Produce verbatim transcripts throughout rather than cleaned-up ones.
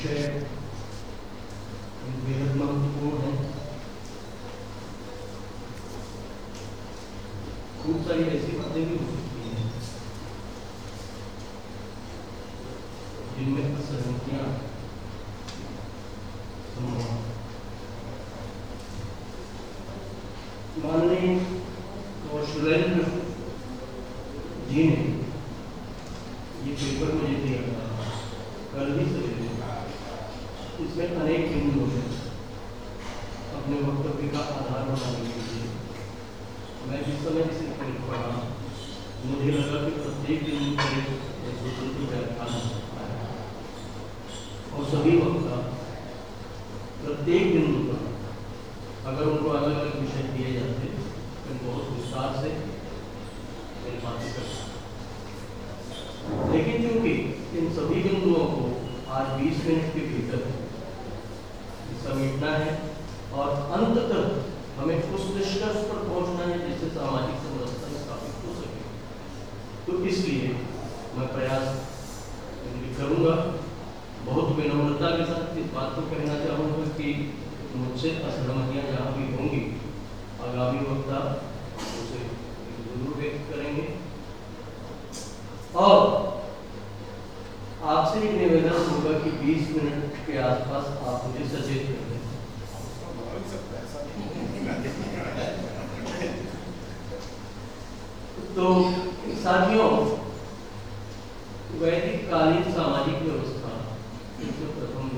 विषय बेहद महत्वपूर्ण है। खूब सारी ऐसी बातें भी हो सकती हैं जिनमें असहमतियां माननीय कौशलेंद्र जी ने ये पेपर मुझे दिया था कल ही सवेरे। इसमें अनेक बिंदु हैं अपने वक्तव्य का आधार बनाने के लिए। मैं जिस समय इसे पढ़ा मुझे लगा कि प्रत्येक बिंदु पर एक स्वतंत्र व्याख्यान हो सकता है और सभी वक्ता प्रत्येक बिंदु पर अगर उनको अलग अलग विषय दिए जाते तो बहुत विस्तार से मेरी बातें कर सकते। लेकिन क्योंकि इन सभी बिंदुओं को आज बीस मिनट के भीतर समेटना है और अंततः हमें उस निष्कर्ष पर पहुंचना है जिससे सामाजिक समरसता स्थापित हो सके, तो इसलिए मैं प्रयास करूंगा। बहुत विनम्रता के साथ इस बात को कहना चाहूँगा कि मुझसे असहमतियाँ जहाँ भी होंगी आगामी वक्ता उसे जरूर व्यक्त करेंगे। और आपसे एक निवेदन होगा कि बीस मिनट के आसपास आप मुझे सचेत कर दें। तो साथियों, वैदिक कालीन सामाजिक व्यवस्था तो प्रथम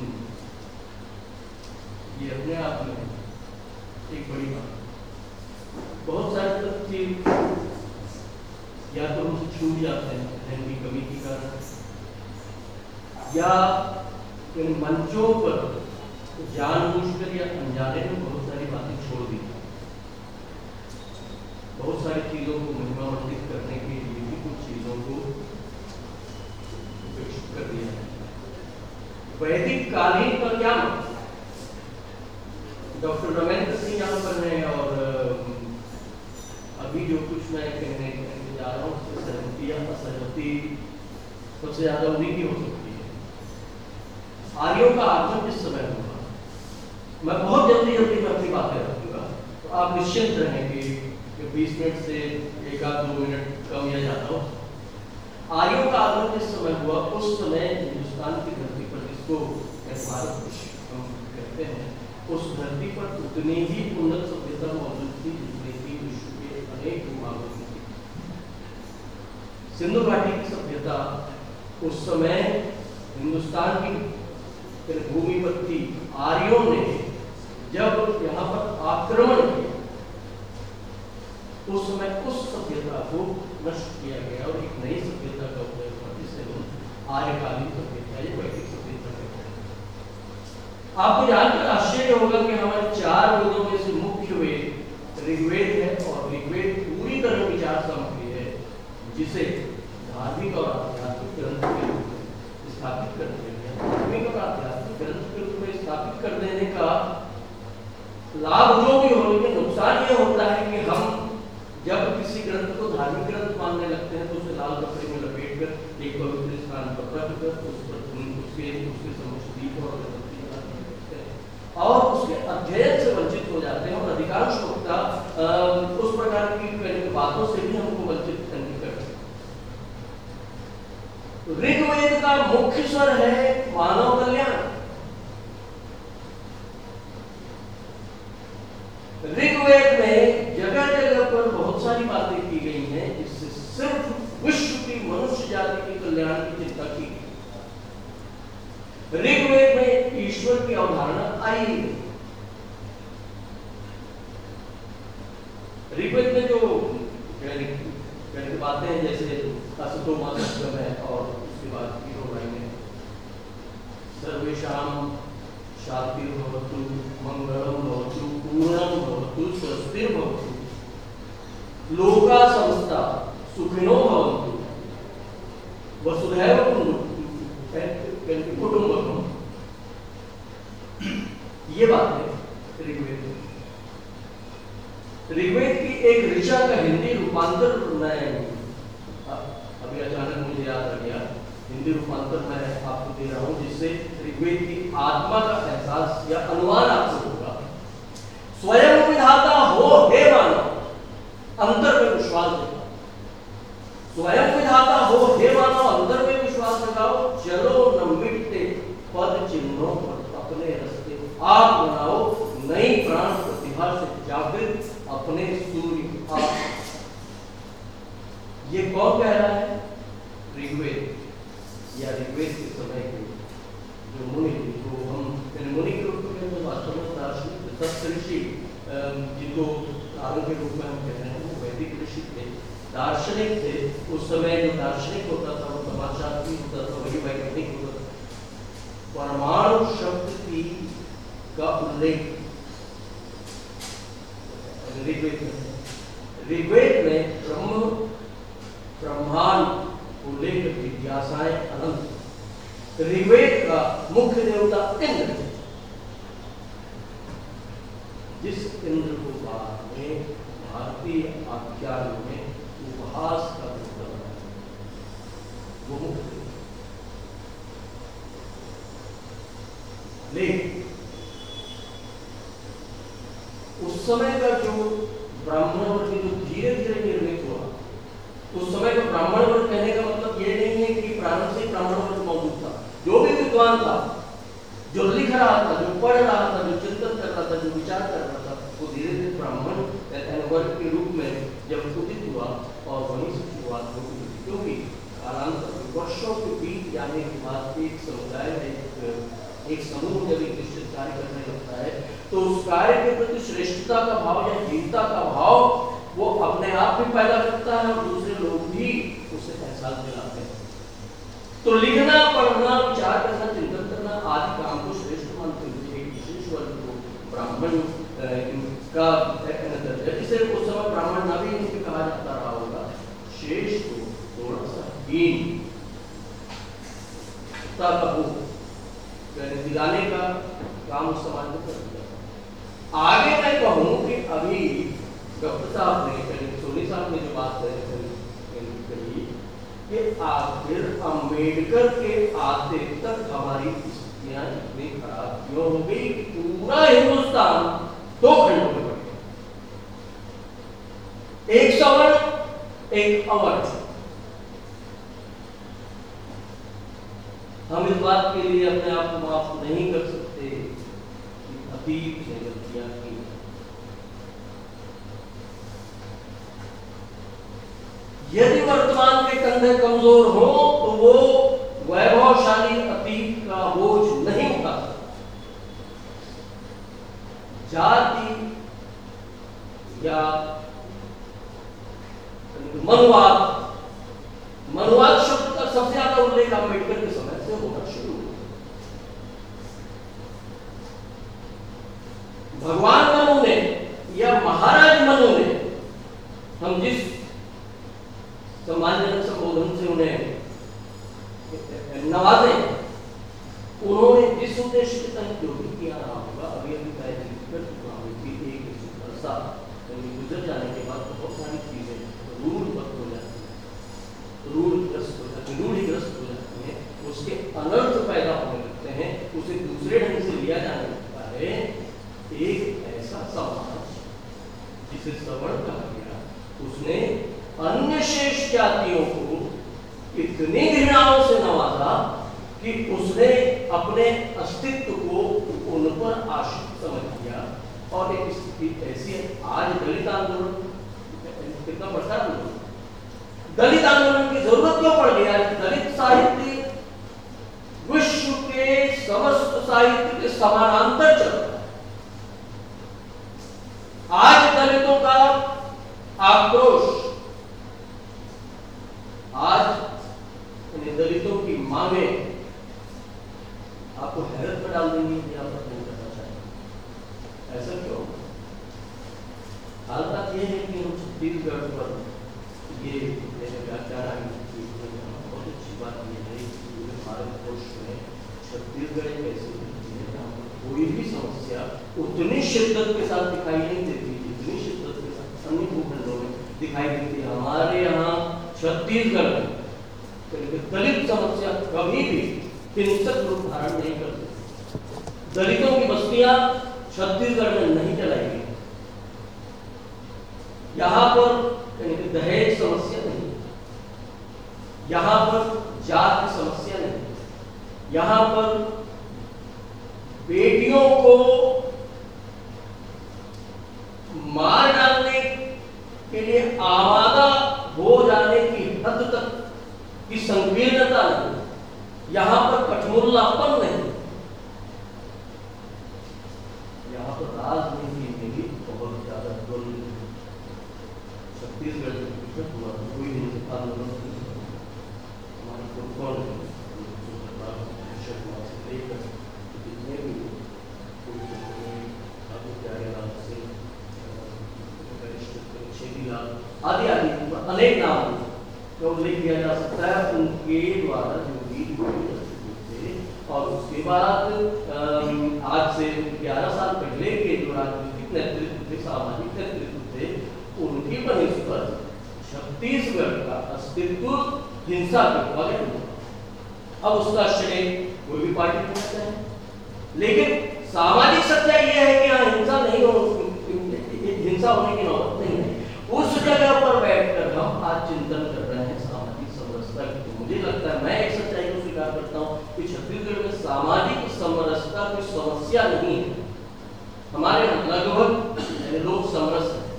ये अपने आप में एक बड़ी बात। बहुत सारे तथ्य या तो हमसे छूट जाते हैं ध्यान की कमी के कारण, या इन मंचों पर जानबूझकर या अनजाने में बहुत सारी बातें छोड़ दी। बहुत सारी चीजों को महिमामंडित करने के लिए भी कुछ चीजों को उपेक्षित कर दिया है। वैदिक कालीन का क्या मतलब? डॉक्टर रमेंद्र सिंह यहाँ पर हैं और अभी जो कुछ मैं कहने जा रहा हूँ उससे सहमति या असहमति सबसे ज्यादा उन्हीं की हो सकती है। आर्यों का आगमन किस समय होगा? मैं बहुत जल्दी जल्दी में अपनी बातें रखूंगा, तो आप निश्चिंत रहें कि बीस मिनट से एक आध दो मिनट कम या ज्यादा हो। आर्यों का आगमन किस समय हुआ? उस समय हिंदुस्तान की धरती पर, जिसको भारत हम कहते हैं, उस धरती पर उतनी ही उन्नत सभ्यता मौजूद थी जितनी थी विश्व के अनेक भूभागों में। सिंधु घाटी की सभ्यता उस समय हिंदुस्तान की भूमि पर थी। आर्यों ने जब यहाँ पर आक्रमण किया उस समय उस सभ्यता को नष्ट किया गया और एक नई सभ्यता का उदय हुआ जिसे हम आर्यकालीन सभ्यता या वैदिक सभ्यता कहते हैं। आपको जानकर आश्चर्य होगा कि हमारे चार वेदों में से मुख्य वेद ऋग्वेद है और ऋग्वेद पूरी तरह विचार सामग्री है जिसे धार्मिक और आध्यात्मिक ग्रंथ के रूप में स्थापित कर दिया गया। धार्मिक और आध्यात्मिक ग्रंथ के रूप में स्थापित कर देने का लाभ जो भी हो, लेकिन नुकसान यह होता है कि हम जब किसी ग्रंथ को धार्मिक ग्रंथ मानने लगते हैं तो उसे लाल कपड़े में लपेट कर एक पवित्र स्थान पर रख कर उस पर उसके उसके समक्ष दीप और और उसके अध्ययन से वंचित हो जाते हैं। और अधिकांश वक्ता उस प्रकार की बातों से भी हमको वंचित करने करते हैं। ऋग्वेद का मुख्य स्वर है मानव कल्याण। ऋग्वेद में जगह जगह पर बहुत सारी बातें की गई हैं जिससे सिर्फ विश्व की मनुष्य जाति के कल्याण की चिंता की गई। ऋग्वेद में ईश्वर की अवधारणा आई नहीं। ऋग्वेद में जो बातें हैं जैसे असतो मा सत्यम है और उसके बाद की दो लाइनें सर्वेषां शांतिर्भवतु मंगलम भवतु पूर्णम भवतु स्वस्तिर् भवतु लोका समस्ता सुखिनो भवन्तु वसुधैव कुटुंबकम। ये बातें ऋग्वेद में। ऋग्वेद की एक ऋचा का हिंदी रूपांतर मैं अभी अचानक मुझे याद आ गया। हिंदी रूपांतर मैं आपको दे रहा हूं जिससे ऋग्वेद की आत्मा का एहसास या अनुमान आपको होगा। स्वयं विधाता हो हे मानव, अंतर में विश्वास दिखाओ। स्वयं विधाता हो हे मानव, अंतर में विश्वास दिखाओ। चलो न मिटते पद चिन्हों पर अपने रास्ते आप बनाओ। नई प्राण प्रतिभा से जागृत अपने सूर्य आप। ये कौन कह रहा है? ऋग्वेद या ऋग्वेद के समय के जो मुनि, जो हम मुनि के रूप में जो वास्तव में दार्शनिक सप्तऋषि जिनको कारण के रूप में हम कह रहे हैं, वो वैदिक ऋषि थे, दार्शनिक थे। उस समय जो दार्शनिक होता था वो समाजशास्त्री होता था, वही वैज्ञानिक होता था। परमाणु शब्द की का उल्लेख ऋग्वेद में ऋग्वेद में ब्रह्म ब्रह्मांड को लेकर जिज्ञासाएं अनंत। ऋग्वेद का मुख्य देवता इंद्र, जिस इंद्र को बाद में भारतीय आख्यान में उपहास का देवता बना, वो मुख्य देवता। लेकिन उस समय का जो ब्राह्मण वर्ग जो धीरे धीरे निर्मित हुआ, उस समय का ब्राह्मण वर्ग कहने का मतलब ये नहीं है कि प्रारंभ से ब्राह्मण वर्ग मौजूद था। जो भी विद्वान था, जो लिख रहा था, जो पढ़ रहा था, जो चिंतन कर रहा था, जो विचार कर रहा था, वो धीरे धीरे ब्राह्मण वर्ग के रूप में जब उदित हुआ और वहीं से शुरुआत हो गई। क्योंकि कालांतर वर्षों के बीत जाने के बाद एक समुदाय एक, एक समूह जब एक निश्चित कार्य करने लगता है तो उस कार्य के प्रति श्रेष्ठता का भाव या हीनता का भाव वो अपने आप भी पैदा करता है और दूसरे लोग भी उसे एहसास दिलाते हैं। तो लिखना, पढ़ना, विचार करना, चिंतन करना आदि काम को श्रेष्ठ मानते हुए एक विशेष वर्ग को ब्राह्मण का दर्जा, जिसे उस समय ब्राह्मण न भी इनके कहा जाता रहा होगा, शेष को थोड़ा सा हीन का दिलाने का काम उस समाज में कर दिया। आगे मैं कहूं कि अभी डॉक्टर साहब ने, सोनी साहब ने जो बात कही कि आखिर अम्बेडकर के आते तक हमारी स्थितियां इतनी खराब क्यों हो गई कि पूरा हिंदुस्तान दो खंडों में बढ़ गया, एक सवर्ण एक अवर्ण। हम इस बात के लिए अपने आप को माफ नहीं कर सकते कि अतीत ने गलतियां की। यदि वर्तमान के कंधे कमजोर हो तो वो वैभवशाली अतीत का बोझ नहीं उठा सकता। जाति या मनुवाद, मनुवाद शब्द का सबसे ज्यादा उल्लेख अम्बेडकर के समय से होना शुरू हुआ। भगवान मनु ने या महाराज मनु ने, हम जिस सम्मानजनक संबोधन से उन्हें नवाजे, उन्होंने जिस उद्देश्य के तहत जो भी किया रहा होगा, अभी अभी गुजर जाने के बाद बहुत सारी चीजें रूढ़ग्रस्त हो जाती है, रूढ़ग्रस्त हो जाती है, रूढ़िग्रस्त हो जाती है, उसके अनर्थ पैदा होने लगते हैं, उसे दूसरे ढंग से लिया जाने लगता है। एक ऐसा समाज जिसे सवर्ण कहा गया, उसने अन्य शेष जातियों को इतनी घृणाओं से नवाजा कि उसने अपने अस्तित्व को उन पर आश्रित समझ लिया। और एक स्थिति ऐसी है, आज दलित आंदोलन कितना बढ़ता है, दलित आंदोलन की जरूरत क्यों पड़ गई है? दलित साहित्य विश्व के समस्त साहित्य के समानांतर चल रहा है। आज दलितों का आक्रोश, आज दलितों की मांगे आपको हैरत में डाल देंगी कि आप नहीं करना चाहेंगे। ऐसा क्यों? हाल बात यह है कि हम छत्तीसगढ़ पर ये व्याख्यान बहुत अच्छी बात यह है कि पूरे भारतवर्ष में छत्तीसगढ़ एक ऐसी है जहाँ कोई भी समस्या उतनी शिद्दत के साथ दिखाई नहीं देती जितनी शिद्दत के साथ अन्य भूखंडों में दिखाई देती है। हमारे यहाँ छत्तीसगढ़ में दलित समस्या कभी भी हिंसक रूप धारण नहीं करते। दलितों की बस्तियां छत्तीसगढ़ में नहीं चलाई गई। यहां पर दहेज समस्या नहीं, यहां पर जात की समस्या नहीं, यहां पर बेटियों को मार डालने के लिए आमादा हो जाने की हद तक की संकीर्णता नहीं, यहां पर कठमुल्लापन नहीं, यहां पर राजनीति में भी बहुत ज्यादा रोल छत्तीसगढ़ में हुआ कोई नहीं आंदोलन हमारे कौन लेकर जितने भी आदि आदि अनेक नाम का उल्लेख किया जा सकता है उनके द्वारा जो गीत थे। और उसके बाद आज से ग्यारह साल पहले के जो राजनीतिक नेतृत्व थे, सामाजिक नेतृत्व थे, उनकी बनिस्पत छत्तीसगढ़ का अस्तित्व हिंसा के वाले हुआ। अब उसका श्रेय कोई भी पार्टी को देता है, लेकिन सामाजिक सच्चाई यह है कि यहाँ हिंसा नहीं हो, हिंसा होने की नौबत नहीं है। उस जगह पर बैठकर हम आज चिंतन कर रहे हैं सामाजिक समरसता की। तो मुझे लगता है, मैं एक सच्चाई को स्वीकार करता हूँ कि छत्तीसगढ़ में सामाजिक समरसता कोई समस्या नहीं है। हमारे यहाँ लगभग लोग समरस हैं,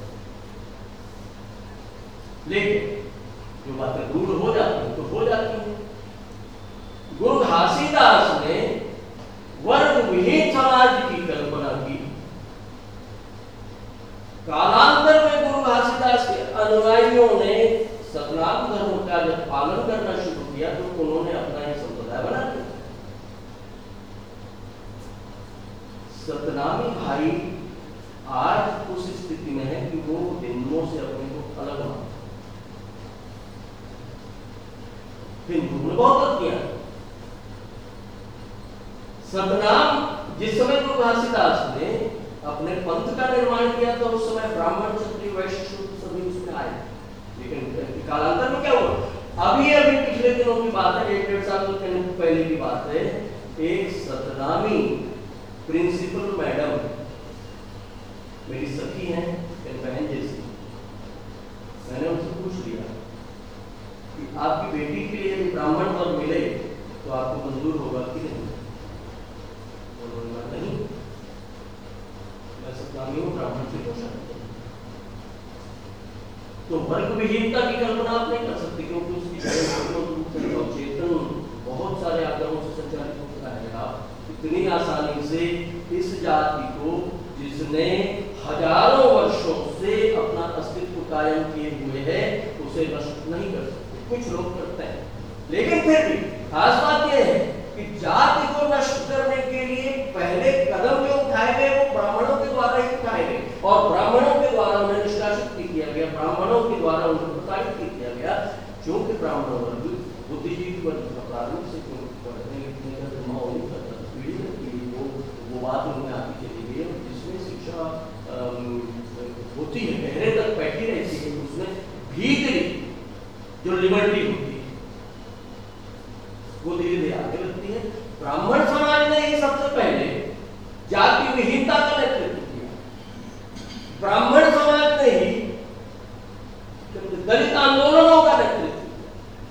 लेकिन जो बातें दूर हो जाती हैं तो हो जाती हैं। गुरु घासीदास ने वर्ग विहीन समाज की कल्पना की। कालांतर में गुरु घासीदास के अनुयायियों ने सतनाम धर्म का जब पालन करना शुरू किया तो उन्होंने अपना एक संप्रदाय बना लिया। सतनामी भाई आज उस स्थिति में है कि वो हिंदुओं से अपने को अलग मानते। हिंदुओं ने बहुत गलत किया। सतनाम जिस समय गुरु घासीदास ने अपने पंथ का निर्माण किया तो उस समय ब्राह्मण क्षत्रिय वैश्य शूद्र सभी उसमें आए, लेकिन कालांतर में क्या हुआ? अभी अभी पिछले दिनों की बात है, एक डेढ़ साल पहले की बात है, एक सतनामी प्रिंसिपल मैडम, मेरी सखी हैं, बहन जैसी, मैंने उनसे पूछ लिया कि आपकी बेटी के लिए ब्राह्मण पद मिले तो आपको मंजूर होगा कि नहीं? उन्होंने नहीं, मैं सतनामी हूं, ब्राह्मण से पोषण। तो वर्ग विहीनता की कल्पना आप नहीं कर सकते, क्योंकि उसकी चेतन बहुत सारे आगमों से संचालित होता है। आप इतनी आसानी से इस जाति को, जिसने हजारों वर्षों से अपना अस्तित्व कायम किए हुए है, उसे नष्ट नहीं कर सकते। कुछ लोग करते हैं, लेकिन फिर भी खास बात यह है कि जाति को नष्ट करने के लिए पहले कदम जो उठाए गए वो ब्राह्मणों के द्वारा ही उठाए गए, और ब्राह्मणों के द्वारा उन्हें निष्कासित किया गया, ब्राह्मणों के द्वारा उन्हें प्रताड़ित किया गया। क्योंकि ब्राह्मण वर्ग बुद्धिजीवी वर्ग का प्रारूप से पढ़ने लिखने का जो माहौल करता था, पीढ़ी दर पीढ़ी वो वो बात उनमें आती चली गई, और जिसमें शिक्षा होती है गहरे तक बैठी रहती है, उसमें भीतरी जो लिबर्टी होती है वो धीरे धीरे आगे बढ़ती है। ब्राह्मण समाज ने ही सबसे पहले जाति विहीनता का नेतृत्व किया। ब्राह्मण समाज ने ही दलित आंदोलनों का नेतृत्व किया।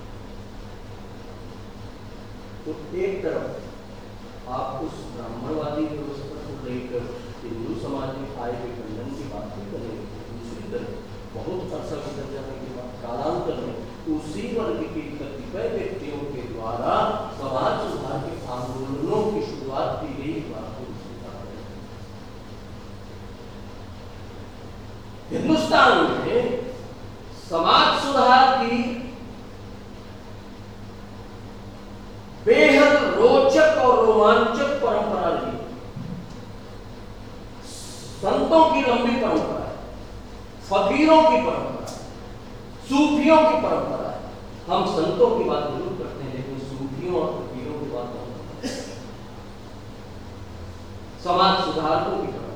तो एक तरफ आप उस ब्राह्मणवादी व्यवस्था को लेकर हिंदू समाज में आए विखंडन की बात भी करेंगे, दूसरी तरफ बहुत अरसा गुजर जाने के बाद कालांतर में उसी वर्ग के कतिपय व्यक्तियों के द्वारा समाज सुधार के आंदोलनों की शुरुआत की गई। बात हिंदुस्तान में समाज सुधार की बेहद रोचक और रोमांचक परंपरा रही। संतों की लंबी परंपरा है, फकीरों की परंपरा, सूफियों की परंपरा है। हम संतों की बात जरूर करते हैं, लेकिन सूफियों और फकीरों की बात नहीं करते। समाज सुधारकों की परंपरा,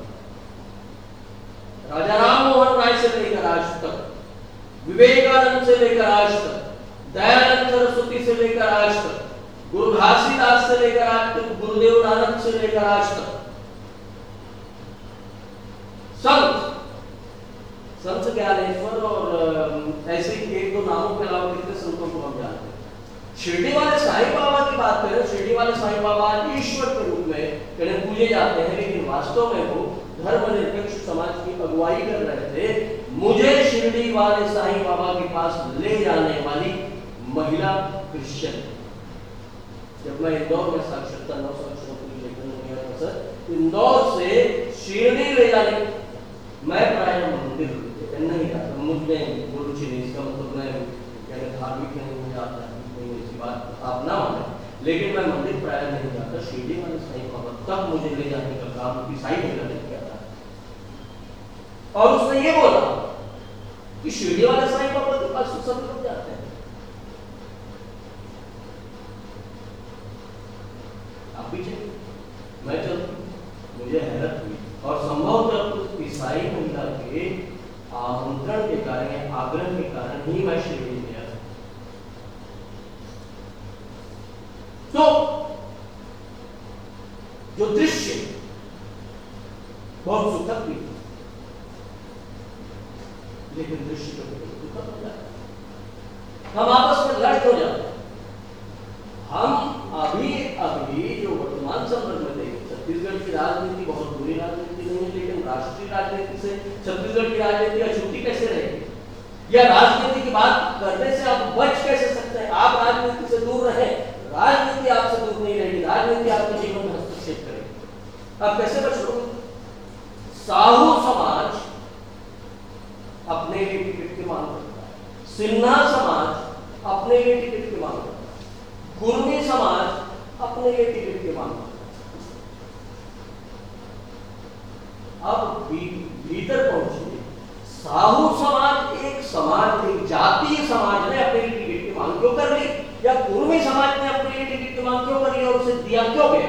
राजा राम मोहन राय से लेकर आज तक, विवेकानंद से लेकर आज तक, दयानंद सरस्वती से लेकर आज तक, गुरु घासीदास से लेकर आज तक, गुरुदेव नानक से लेकर आज तक संत संत ज्ञानेश्वर और ऐसे ही एक दो नामों के अलावा कितने संतों को हम जानते हैं। शिरडी वाले साईं बाबा की बात करें, शिरडी वाले साईं बाबा ईश्वर के रूप में कहीं पूजे जाते हैं, लेकिन वास्तव में वो धर्मनिरपेक्ष समाज की अगुवाई कर रहे थे। मुझे शिरडी वाले साईं बाबा के पास ले जाने वाली महिला क्रिश्चियन, जब मैं इंदौर में साक्षरता नौ साक्षरता इंदौर से शिरडी ले जाने, मैं प्राय मंदिर नहीं जाता, मुझमें वो रुचि नहीं, इसका मतलब मैं क्या धार्मिक नहीं हो जाता, नहीं ऐसी बात आप ना माने, लेकिन मैं मंदिर प्राय नहीं जाता। शिरडी वाले साईं बाबा तब मुझे ले जाने का काम ईसाई महिला ने किया था, और उसने ये बोला कि शिरडी वाले साईं बाबा के पास सब लोग जाते हैं, आप भी चलिए, मैं चलती। मुझे हैरत हुई, और संभवतः ईसाई महिला के आमंत्रण के कारण, आग्रह के कारण ही मैं शिरडी गया। तो जो दृश्य बहुत सुखद भी, लेकिन दृश्य तो दुखद हो जाता है, हम आपस में लड़ हो जाते हैं। हम अभी अभी जो वर्तमान संदर्भ में देखें, छत्तीसगढ़ की राजनीति बहुत बुरी राजनीति नहीं है, लेकिन राष्ट्रीय राजनीति से छत्तीसगढ़ की राजनीति अछूती कैसे रहेगी, या राजनीति की बात करने से आप बच कैसे सकते हैं? आप राजनीति से दूर रहे, राजनीति आपसे दूर नहीं रहेगी, राजनीति आपके जीवन में हस्तक्षेप करेगी, आप कैसे बच लोगे? साहू समाज अपने लिए टिकट की मांग करता है, सिन्हा समाज अपने लिए टिकट की मांग करता है, कुर्मी समाज अपने लिए टिकट की मांग करता है। अब भीतर पहुंचिए, साहू समाज एक समाज, एक जातीय समाज ने अपने लिए टिकट की मांग क्यों कर ली, या कुर्मी समाज ने अपने लिए टिकट की मांग क्यों करी और उसे दिया क्यों गया?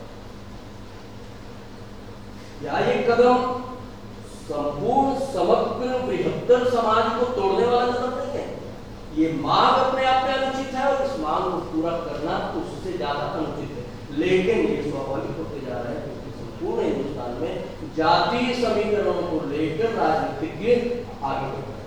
या ये कदम संपूर्ण समग्र बृहत्तर समाज को तोड़ने वाला कदम नहीं है। ये मांग अपने आप में अनुचित है, और इस मांग को पूरा करना उससे ज्यादा अनुचित है, लेकिन ये स्वाभाविक होते जा रहा है क्योंकि संपूर्ण हिंदुस्तान में जातीय समीकरणों को लेकर राजनीतिज्ञ आगे बढ़ रहे हैं।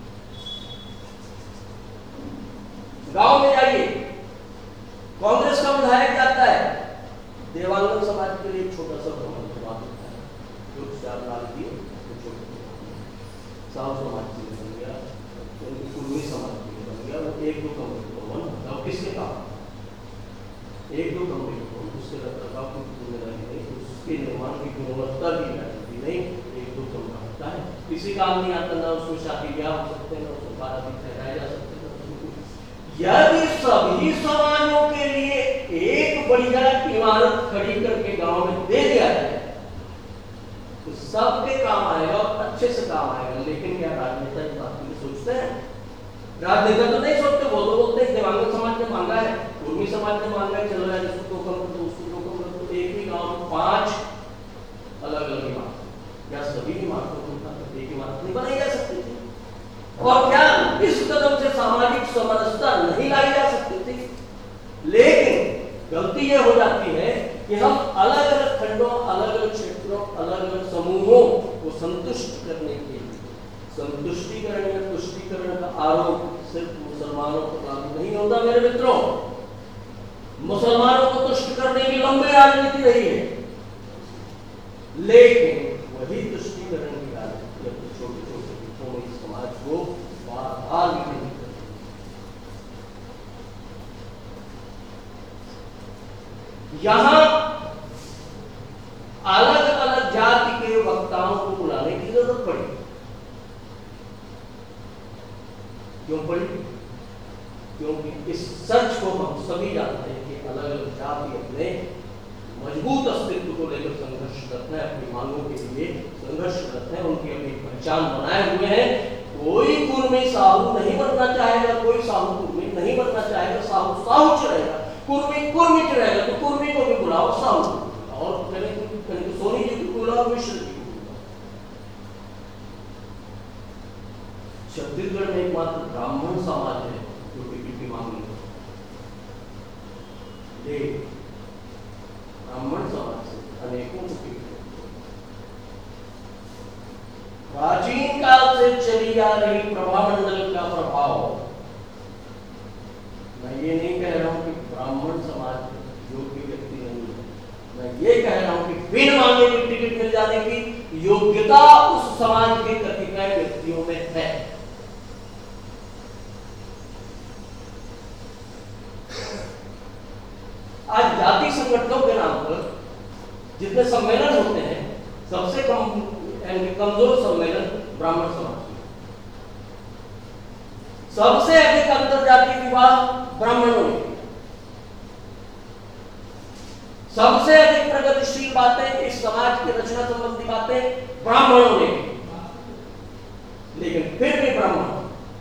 गांव में जाइए, कांग्रेस का विधायक जाता है, देवांगन समाज के लिए छोटा सा भ्रमण करवा देता है, जो चार लाल दिए तो छोटे साहू समाज के लिए बन गया, कुर्मी समाज के लिए बन गया, वो एक दो कमरे को भवन अब किसके काम, एक दो कमरे को उसके रखरखाव की जिम्मेदारी नहीं, उसके निर्माण की गुणवत्ता की गारंटी नहीं, एक दो कमरा होता है, किसी काम नहीं आता, ना उसमें शादी ब्याह हो सकते हैं, ना उसमें बारह दिन ठहराए जा सकते हैं। यदि सभी समाजों के लिए एक बढ़िया इमारत खड़ी करके गांव में दे दिया जाए तो सबके काम आएगा और अच्छे से काम आएगा, लेकिन क्या राजनेता इस बात की सोचते हैं? राजनेता तो नहीं सोचते, वो तो बोलते हैं देवांगन समाज ने मांगा है, कुर्मी समाज ने मांगा है, चलो यार इसको दो कमरे तो उसको दो कमरे, तो एक ही गांव में पांच अलग अलग इमारत या सभी इमारतों को एक इमारत नहीं बनाई जा सकती थी, और क्या इस कदम से सामाजिक समरसता नहीं लाई जा सकती थी? लेकिन गलती यह हो जाती है कि हम अलग अलग खंडों, अलग अलग क्षेत्रों, अलग अलग समूहों को संतुष्ट करने के लिए, संतुष्टिकरण या तुष्टिकरण का आरोप सिर्फ मुसलमानों पर लागू नहीं होता मेरे मित्रों। मुसलमानों को तुष्ट करने की लंबी राजनीति रही है, लेकिन वही तुष्टिकरण की राजनीति अपने छोटे छोटे हिस्सों में इस समाज को बार बार यहां अलग अलग जाति के वक्ताओं को बुलाने की जरूरत पड़ी। क्यों पड़ी? क्योंकि इस सच को हम सभी जानते हैं कि अलग अलग जाति अपने मजबूत अस्तित्व को लेकर संघर्ष करते हैं, अपनी मांगों के लिए संघर्ष करते हैं, उनकी अपनी पहचान बनाए हुए हैं। कोई कुर्मी साहू नहीं बनना चाहेगा, कोई साहू कुर्मी नहीं बनना चाहेगा, साहू साहू चलेगा, कुर्मी कुर्मी चलेगा, तो कुर्मी को भी बुलाओ, साहू और कहीं सोनी जी को बुलाओ, मिश्र जी को बुलाओ। छत्तीसगढ़ में एकमात्र ब्राह्मण समाज है जो टिकट की मांग नहीं करता। ले ब्राह्मण समाज से अनेकों को प्राचीन काल से चली आ रही प्रभामंडल का प्रभाव। मैं ये नहीं कह रहा हूं कि ब्राह्मण समाज योग्य व्यक्ति नहीं है, मैं ये कह रहा हूं कि बिन मांगे की टिकट मिल जाने की योग्यता उस समाज के कतिपय व्यक्तियों में है। आज जाति संगठनों के नाम पर जितने सम्मेलन होते हैं, सबसे कम कमजोर सम्मेलन ब्राह्मण समाज की, सबसे अधिक अंतरजातीय विवाह ब्राह्मणों ने, सबसे अधिक प्रगतिशील बातें इस समाज की रचना संबंधी बातें ब्राह्मणों ने, लेकिन फिर भी ब्राह्मण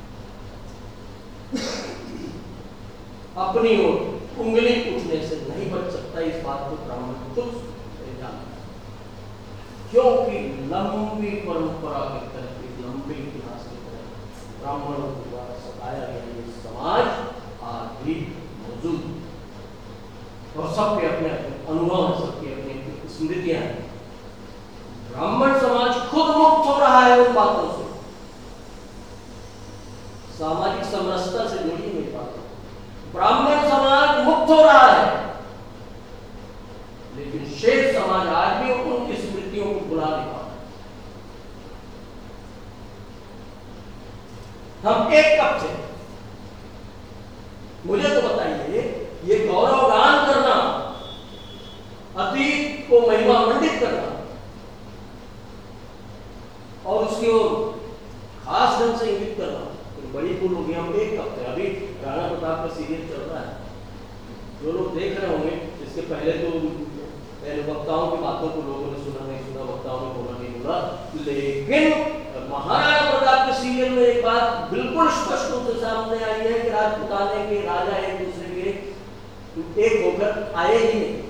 अपनी ओर उंगली उठने से नहीं बच सकता। इस बात को ब्राह्मण खुद जानता है, क्योंकि लंबी परंपरा के तरफ, लंबे इतिहास के तरफ ब्राह्मणों द्वारा सताया गया ये समाज आज भी मौजूद, और सबके अपने अपने अनुभव है, सबकी अपनी अपनी स्मृतियां हैं। ब्राह्मण समाज खुद मुक्त हो रहा है उन बातों से, सामाजिक समरसता से जुड़ी हुई बात। ब्राह्मण समाज मुक्त हो रहा है, लेकिन शेष समाज आज भी उन स्मृतियों को भुला नहीं पा रहा। हम एक कब से, मुझे तो बताइए, ये गौरव गान करना, अतीत को महिमा मंडित करना और उसकी ओर खास ढंग से इंगित करना बड़ी भूल होगी। हम एक कब से, अभी राणा प्रताप का सीरियल चल रहा है, जो लोग देख रहे होंगे, इसके पहले तो वक्ताओं की बातों को लोगों ने सुना नहीं सुना, वक्ताओं ने बोला नहीं बोला, लेकिन महाराणा प्रताप के सीरियल में एक बात बिल्कुल स्पष्ट रूप से सामने आई है कि राजपुताने के राजा एक दूसरे के एक होकर आए ही नहीं।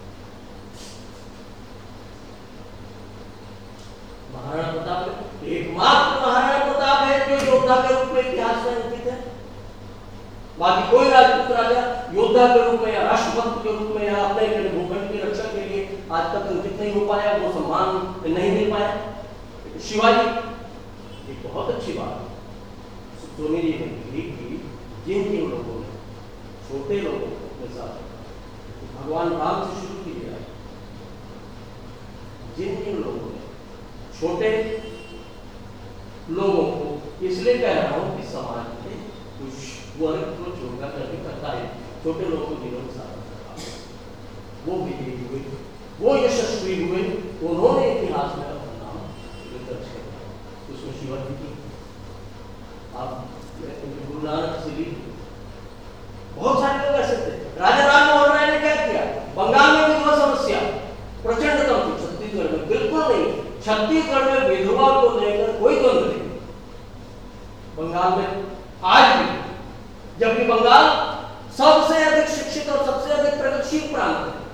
महाराणा प्रताप एकमात्र महाराणा प्रताप है जो योद्धा के रूप में इतिहास में अंकित है। बाकी कोई राजपूत राजा योद्धा के रूप में या राष्ट्रभक्त के रूप में या अपने भूखंड की रक्षा के लिए आज तक अंकित नहीं हो पाया, वो सम्मान नहीं मिल पाया। शिवाजी, ये बहुत अच्छी बात है सोनी जी ने लिखी कि जिन जिन लोगों ने, छोटे लोगों के साथ भगवान राम से शुरू की गया, जिन जिन लोगों ने छोटे लोगों को, इसलिए कह रहा हूं कि समाज में कुछ वर्ग को छोटा करके करता है, छोटे लोगों को जीवन साथ वो विजयी हुए, वो यशस्वी हुए, उन्होंने इतिहास में अपना नाम दर्ज किया। उसमें शिवाजी की, आप गुरु नानक से बहुत सारे लोग ऐसे थे। राजा राम मोहन राय ने क्या किया? बंगाल में विधवा समस्या प्रचंड कम थी, छत्तीसगढ़ में बिल्कुल नहीं। छत्तीसगढ़ में विधवा को लेकर कोई द्वंद्व नहीं, बंगाल में आज भी, जबकि बंगाल सबसे अधिक शिक्षित और सबसे अधिक प्रगतिशील प्रांत है,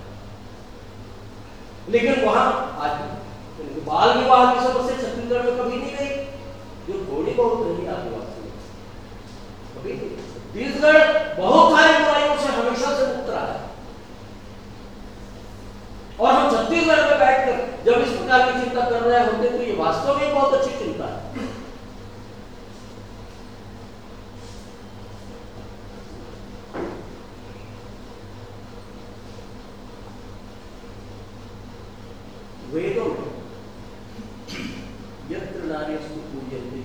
लेकिन वहां आज बाल विवाह की समस्या छत्तीसगढ़ में कभी नहीं रही, जो थोड़ी बहुत रही आदिवासी में कभी नहीं। छत्तीसगढ़ बहुत सारी बुराइयों से हमेशा से मुक्त रहा है, और हम छत्तीसगढ़ में बैठकर जब इस प्रकार की चिंता कर रहे होते तो ये वास्तव में बहुत अच्छी चिंता है। वेदों में यत्र नार्यस्तु पूज्यन्ते,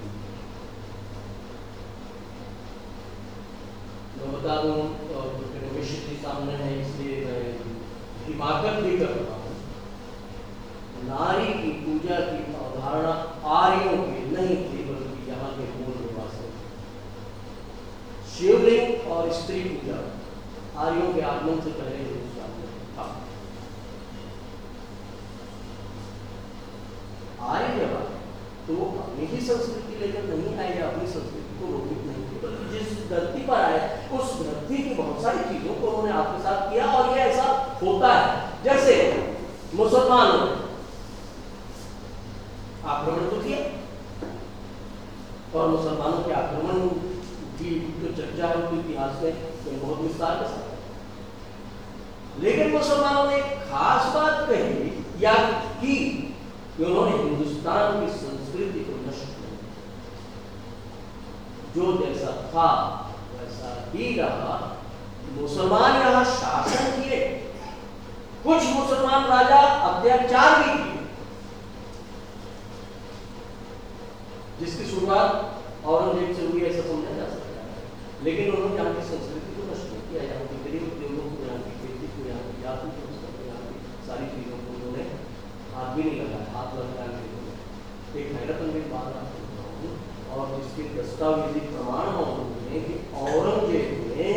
मैं बता दूं, विषय सामने है इसलिए मैं हिमाकत भी कर रहा हूं। नारी की पूजा की अवधारणा आर्यों की नहीं थी, बल्कि यहाँ के मूल निवासी शिवलिंग और स्त्री पूजा आर्यों के आगमन से पहले हिंदुस्तान में था। आर्य जब आए तो वो अपनी ही संस्कृति लेकर नहीं आए, अपनी संस्कृति को रोकित नहीं किया, बल्कि जिस धरती पर आए उस धरती की बहुत सारी चीजों को उन्होंने आपके साथ किया। और ये ऐसा होता है जैसे मुसलमानों ने आक्रमण तो किया, और मुसलमानों के आक्रमण की जो चर्चा है उनके इतिहास में बहुत विस्तार के साथ, या की उन्होंने हिंदुस्तान की संस्कृति को नष्ट कर दिया। जो जैसा था वैसा ही रहा। मुसलमान यहाँ शासन किए, कुछ मुसलमान राजा अत्याचार भी किए, जिसकी शुरुआत औरंगजेब से हुई ऐसा समझा जा सकता है, लेकिन उन्होंने यहाँ की संस्कृति को नष्ट किया। यहाँ की गरीब उद्योगों को, यहाँ की खेती को, यहाँ की जाति को, यहाँ की सारी चीजों को उन्होंने हाथ भी नहीं लगाया, हाथ लगाने के लिए। एक हैरत अंगेज बात आपको बताऊं, और जिसके दस्तावेजी प्रमाण मौजूद हैं कि औरंगजेब ने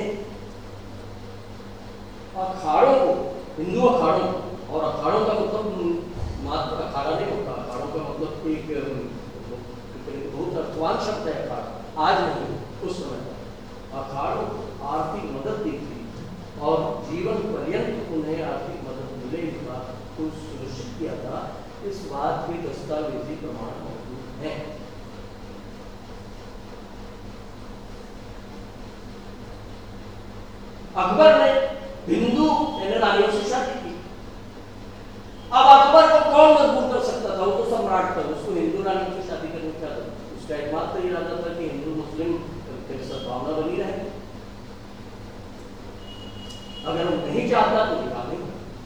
अखाड़ों को, हिंदू अखाड़ों, और अखाड़ों का मतलब मात्र अखाड़ा नहीं होता, अखाड़ों का मतलब एक बहुत अर्थवान शब्द है अखाड़ा, आज नहीं, उस समय अखाड़ों को आर्थिक मदद दी थी और जीवन पर्यंत उन्हें आर्थिक मदद मिले इस बात को सुनिश्चित किया था। इस बात के दस्तावेजी प्रमाण मौजूद हैं। अकबर ने हिंदू रानियों से शादी की। अब अकबर को कौन मजबूर कर सकता था? वो तो सम्राट था, उसको हिंदू रानियों से शादी करने का उसका एकमात्र इरादा था कि हिंदू मुस्लिम सद्भावना बनी रहे। अगर वो नहीं चाहता तो निकाह नहीं।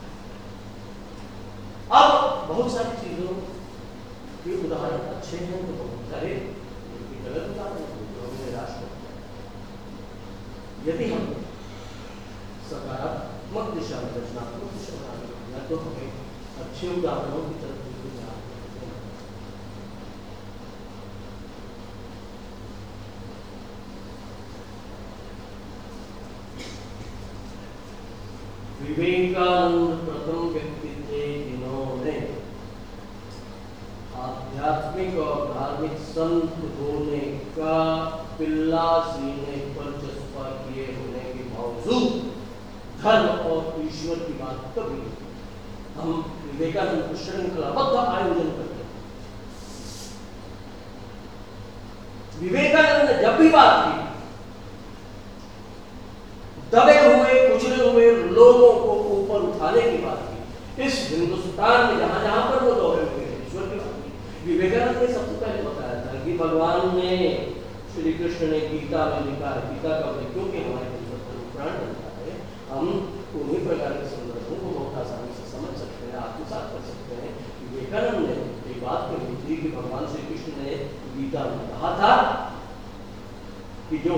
अब बहुत सारी चीजों के उदाहरण अच्छे हैं तो बहुत सारे गलत उदाहरण हैं, निराश करते हैं। यदि हम सकारात्मक दिशा में, रचनात्मक दिशा में तो हमें अच्छे उदाहरणों की तरफ विवेकानंद प्रथम व्यक्ति थे जिन्होंने आध्यात्मिक और धार्मिक संत होने का पिल्ला सीने पर चस्पा किए होने के बावजूद धर्म और ईश्वर की बात कभी हम विवेकानंद को श्रृंखलाबद्ध आयोजन करते हैं। विवेकानंद ने जब भी बात की, दबे हुए कुचले हुए लोगों को ऊपर उठाने की बात की। इस हिंदुस्तान में जहां जहां पर वो दौरे हुए ईश्वर की बात की। विवेकानंद ने सबसे पहले बताया था कि भगवान ने, श्री कृष्ण ने गीता में लिखा है, गीता का उल्लेख क्योंकि हमारे प्राण बनता है, हम उन्हीं प्रकार के संदर्भों को बहुत आसानी से समझ सकते हैं, आत्मसात कर सकते हैं। विवेकानंद ने एक बात कही थी कि भगवान श्री कृष्ण ने गीता में कहा था कि जो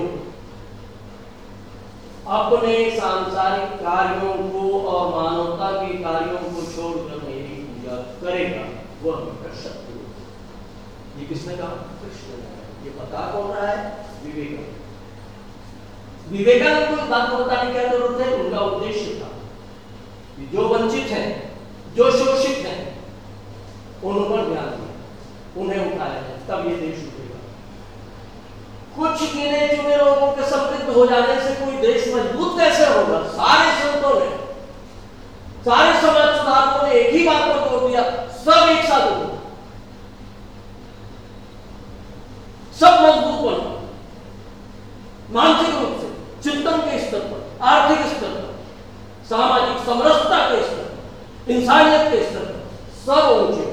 अपने सांसारिक कार्यों को और मानवता के कार्यों को छोड़कर मेरी पूजा करेगा वो हमें शत्रु। ये किसने कहा? कृष्ण ने। ये पता कौन रहा है? विवेकानंद। विवेकानंद को इस बात को बताने की जरूरत है, उनका उद्देश्य था कि जो वंचित हैं, जो शोषित हैं, उन पर ध्यान दिया, उन्हें उठाया जाए, तब ये देश उठेगा। कुछ गिने चुने लोगों के समृद्ध हो जाने से कोई देश मजबूत कैसे होगा? सारे संतों ने, सारे समाज सुधारकों ने एक ही बात पर जोर दिया, सब एक साथ हो, सब मजबूत बनो, मानसिक रूप से, चिंतन के स्तर पर, आर्थिक स्तर पर, सामाजिक समरसता के स्तर पर, इंसानियत के स्तर पर, सब ऊंचे।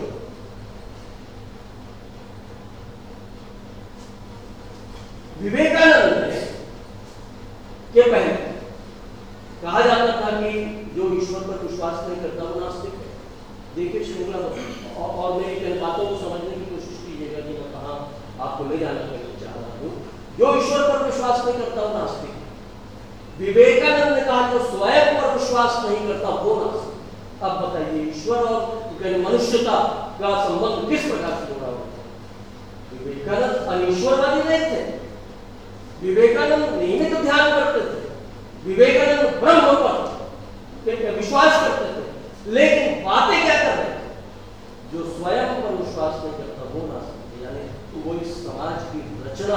विवेकानंद ने के पहले कहा जाता था कि जो ईश्वर पर विश्वास नहीं करता वो नास्तिक है। देखिए श्रृंखला और, और मेरी इन बातों को समझने की कोशिश कीजिएगा कि मैं कहाँ आपको ले जाना चाह रहा हूँ। जो ईश्वर पर विश्वास नहीं करता वो नास्तिक है। विवेकानंद ने कहा जो स्वयं पर विश्वास नहीं करता वो नास्तिक। अब बताइए ईश्वर और मनुष्यता का संबंध किस प्रकार से जुड़ा हुआ है? विवेकानंद अनीश्वरवादी नहीं थे। विवेकानंद नियमित ध्यान करते थे, विवेकानंद ब्रह्म पर विश्वास करते थे, लेकिन बातें क्या कर रहे थे? जो स्वयं पर विश्वास नहीं करता वो नास्तिक है, यानी तो वो इस समाज की रचना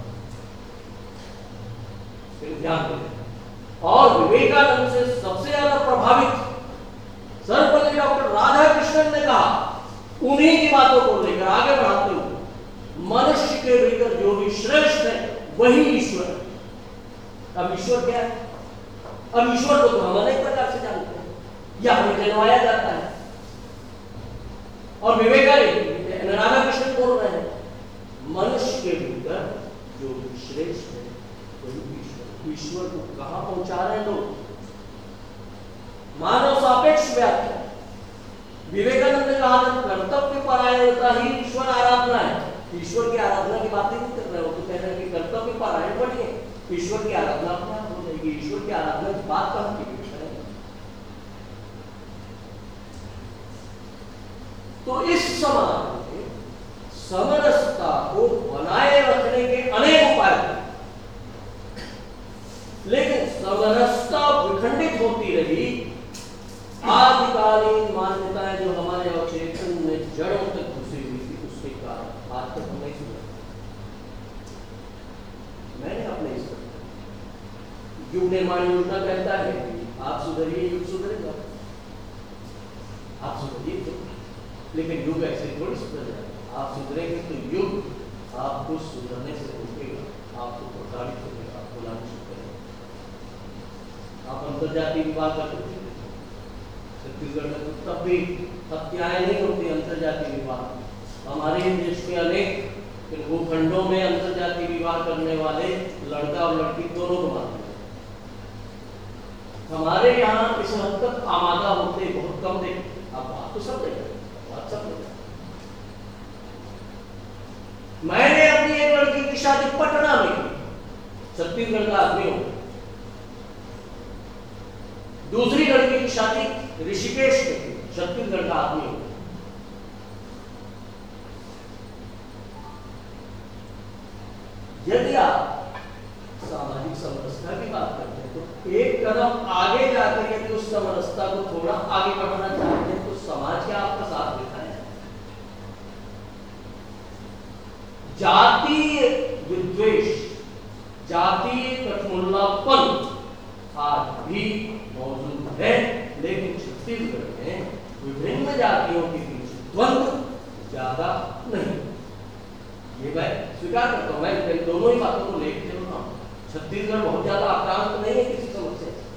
ध्यान देते। और विवेकानंद से सबसे ज्यादा प्रभावित सर्वपल्ली डॉक्टर राधा कृष्णन ने कहा, उन्हीं की बातों को लेकर आगे बढ़ाते हुए, मनुष्य के भीतर जो भी श्रेष्ठ है वही ईश्वर है। अब ईश्वर क्या है? अब ईश्वर को तो हम अनेक प्रकार से जानते हैं, या हमें जन्माया जाता है, और विवेकानंद राधा कृष्ण बोल रहे हैं मनुष्य के भीतर जो श्रेष्ठ है वही ईश्वर। ईश्वर को कहां पहुंचा रहे हैं लोग? मानव सापेक्ष व्याख्या। विवेकानंद ने कहा था कर्तव्य परायणता ही ईश्वर आराधना है। ईश्वर की आराधना की बात नहीं कर रहे हो, तो कह रहे हैं कि कर्तव्य परायण बढ़िए, ईश्वर की आराधना अपने आप हो जाएगी। ईश्वर की आराधना की बात कहां की? तो इस समाज में समरसता को बनाए रखने के अनेक उपाय थे, लेकिन समरसता विखंडित होती रही। आदिकालीन मान्यताएं जो हमारे अवचेतन में जड़ों तक घुसी हुई थी, उसके कारण आज तक हम नहीं सुना। मैंने अपने इस युग निर्माण योजना कहता है कि आप सुधरिए युग सुधरेगा, आप सुधरिए तो, लेकिन युग ऐसे थोड़ी सुधर जाएगा। आप सुधरेंगे तो युग आपको सुधरने से रोकेगा, आपको प्रताड़ित करेगा, आपको लांछित करेगा। आप अंतरजातीय विवाह करते थे छत्तीसगढ़ में, तो तब भी हत्याएं नहीं होती अंतरजातीय विवाह। हमारे देश में अनेक भूखंडों में अंतरजातीय विवाह करने वाले लड़का और लड़की दोनों को मारते हैं। हमारे यहाँ इस हद तक आमादा होते बहुत कम देखते। अब बात तो सब देखते, बात सब देखते। मैंने अपनी एक लड़की की शादी पटना में की, छत्तीसगढ़ का आदमी हूं। दूसरी लड़की की शादी ऋषिकेश में की, छत्तीसगढ़ का आदमी हूं। यदि आप सामाजिक समरसता की बात करते हैं तो एक कदम आगे जाकर यदि उस समरसता को थोड़ा आगे बढ़ाना चाहते हैं तो समाज क्या आपका साथ देता है? जातीय विद्वेष, जातीय कठमुल्लापन आज भी मौजूद है, लेकिन छत्तीसगढ़ में विभिन्न जातियों के बीच द्वंद्व ज्यादा नहीं। ये मैं स्वीकार करता हूं, मैं दोनों ही बातों को लेकर चल रहा हूं। छत्तीसगढ़ बहुत ज्यादा आक्रांत नहीं है किसी समस्या से।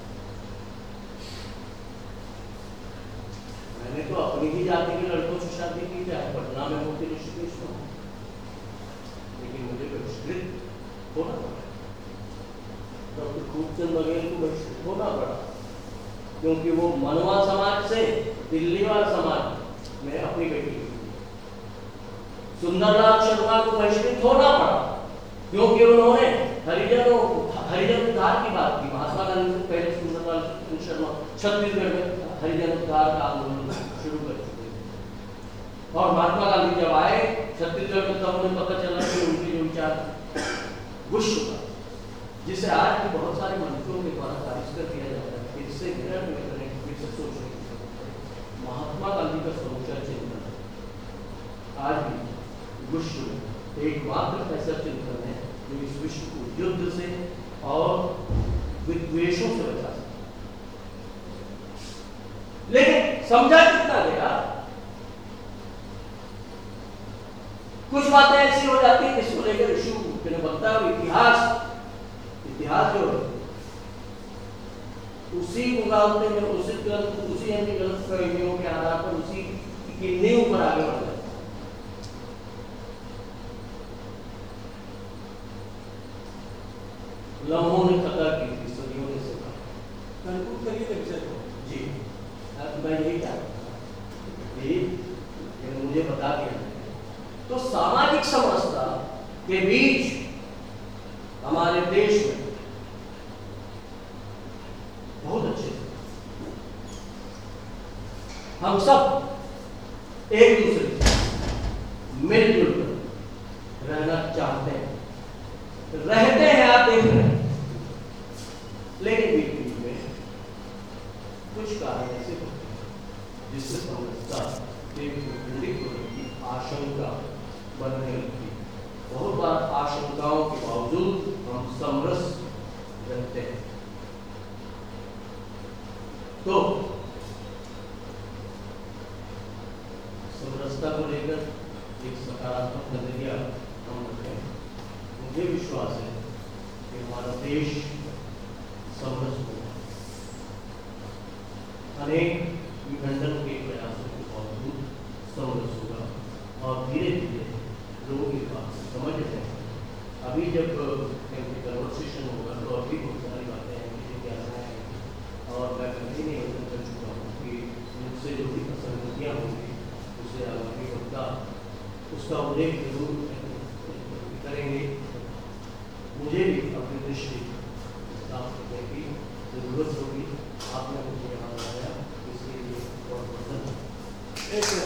मैंने तो अपनी ही जाति के लड़कों से शादी की, चाहे पटना में होती ऋषिकेश में, लेकिन मुझे बहिष्कृत होना पड़ा। डॉक्टर खूबचंद बघेल को बहिष्कृत होना पड़ा क्योंकि वो मनवा समाज से दिल्लीवाल समाज में अपनी बेटी। सुंदरलाल शर्मा को बहिष्कृत होना पड़ा क्योंकि उन्होंने हरिजनों हरिजन उद्धार की बात की। महात्मा गांधी से पहले सुंदरलाल शर्मा छत्तीसगढ़ में हरिजन उद्धार का आंदोलन शुरू कर चुके थे, और महात्मा गांधी जब आए छत्तीसगढ़ में तब उन्हें पता चला कि उनकी जो विचार विश्व का, जिसे आज भी बहुत सारे मंत्रियों के द्वारा खारिज किया जाता है, इससे घृणा में करने की सोच रही है। महात्मा गांधी का सोचा चिंतन आज भी विश्व में एकमात्र ऐसा चिंतन है जो इस विश्व को युद्ध से और विद्वेषों से बचा सकता। लेकिन समझा कितना गया? कुछ बातें ऐसी हो जाती है जिसको लेकर इश्यू बनता है। इतिहास इतिहास जो है उसी मुकाबले में उसी गलत उसी अन्य गलत फहमियों के आधार पर उसी की नींव पर आगे बढ़ जाता है। लम्हों ने खता की थी, सदियों ने सिखा। कंक्लूड करिए विषय को जी। अब मैं यही चाहता हूँ, मुझे बता दिया। तो सामाजिक समरसता के बीच हमारे देश में बहुत अच्छे हम सब एक दूसरे से मिलजुल कर रहना चाहते हैं, रहते हैं। आप देख रहे हैं, लेकिन बीच बीच में कुछ कारण ऐसे होते हैं जिससे समरसता के विखंडित होने की आशंका बनने लगती है। बहुत बार आशंकाओं के बावजूद हम समरस रहते हैं। तो समरसता को लेकर एक सकारात्मक नजरिया हम रखें। मुझे विश्वास है कि हमारा देश समरस होगा। अनेक विखंडन के प्रयासों के बावजूद समरस होगा और धीरे धीरे लोगों की बात समझ जाएंगे। अभी जब कन्वर्सेशन होगा तो अभी बहुत सारी बातें हैं मुझे क्या है और मैं कभी नहीं मतलब कर चुका हूँ कि मुझसे जो भी असहमतियाँ होंगी उसे आगे बढ़ता उसका उल्लेख जरूर करेंगे। मुझे भी अपनी दृष्टि साफ करने की जरूरत होगी। आपने मुझे यहाँ लाया इसके लिए बहुत बहुत धन्यवाद।